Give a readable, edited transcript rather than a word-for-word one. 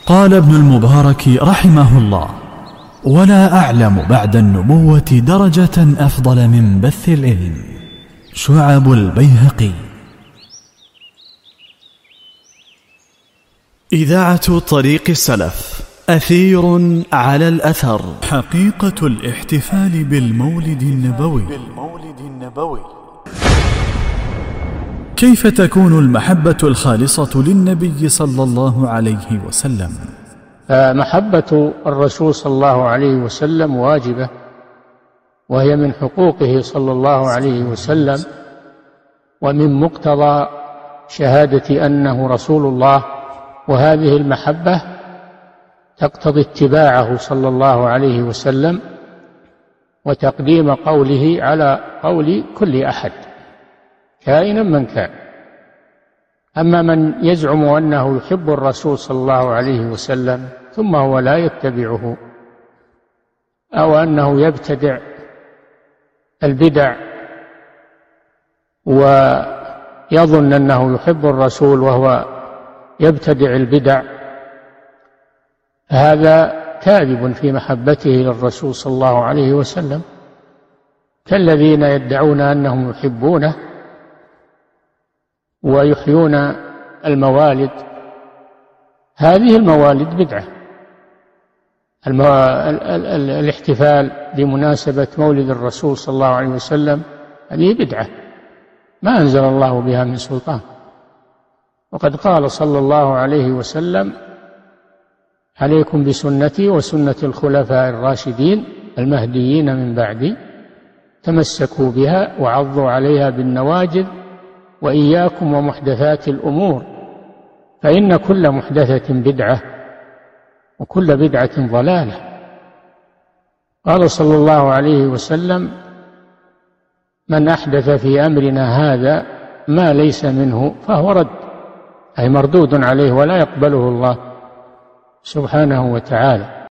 قال ابن المبارك رحمه الله: ولا أعلم بعد النبوة درجة أفضل من بث العلم. شعب البيهقي. إذاعة طريق السلف، أثير على الأثر. حقيقة الاحتفال بالمولد النبوي. كيف تكون المحبة الخالصة للنبي صلى الله عليه وسلم؟ محبة الرسول صلى الله عليه وسلم واجبة، وهي من حقوقه صلى الله عليه وسلم، ومن مقتضى شهادة أنه رسول الله. وهذه المحبة تقتضي اتباعه صلى الله عليه وسلم وتقديم قوله على قول كل أحد كائنا من كان. أما من يزعم أنه يحب الرسول صلى الله عليه وسلم ثم هو لا يتبعه، أو أنه يبتدع البدع ويظن أنه يحب الرسول وهو يبتدع البدع، هذا كاذب في محبته للرسول صلى الله عليه وسلم، كالذين يدعون أنهم يحبونه ويحيون الموالد. هذه الموالد بدعة. الاحتفال بمناسبة مولد الرسول صلى الله عليه وسلم هذه بدعة ما أنزل الله بها من سلطان. وقد قال صلى الله عليه وسلم: عليكم بسنتي وسنة الخلفاء الراشدين المهديين من بعدي، تمسكوا بها وعضوا عليها بالنواجذ، وإياكم ومحدثات الأمور، فإن كل محدثة بدعة وكل بدعة ضلالة. قال صلى الله عليه وسلم: من أحدث في أمرنا هذا ما ليس منه فهو رد، أي مردود عليه ولا يقبله الله سبحانه وتعالى.